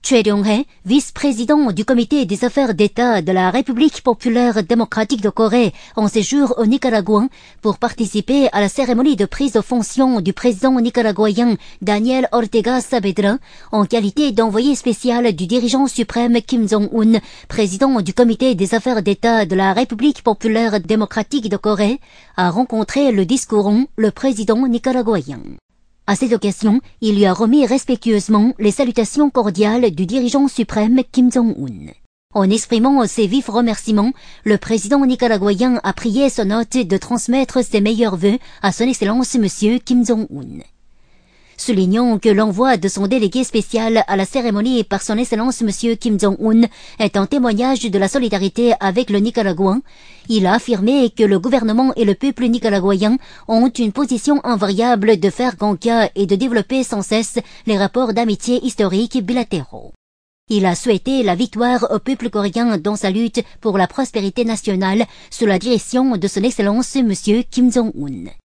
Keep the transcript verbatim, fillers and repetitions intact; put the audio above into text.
Choi Ryong-hae, vice-président du comité des affaires d'État de la République populaire démocratique de Corée, en séjour au Nicaragua pour participer à la cérémonie de prise de fonction du président nicaraguayen Daniel Ortega Saavedra en qualité d'envoyé spécial du dirigeant suprême Kim Jong-un, président du comité des affaires d'État de la République populaire démocratique de Corée, a rencontré le discourant le président nicaraguayen. À cette occasion, il lui a remis respectueusement les salutations cordiales du dirigeant suprême Kim Jong-un. En exprimant ses vifs remerciements, le président nicaraguayen a prié son hôte de transmettre ses meilleurs vœux à son Excellence M. Kim Jong-un. Soulignant que l'envoi de son délégué spécial à la cérémonie par son Excellence M. Kim Jong-un est un témoignage de la solidarité avec le Nicaragua, il a affirmé que le gouvernement et le peuple nicaraguayen ont une position invariable de faire grand cas et de développer sans cesse les rapports d'amitié historiques bilatéraux. Il a souhaité la victoire au peuple coréen dans sa lutte pour la prospérité nationale sous la direction de son Excellence M. Kim Jong-un.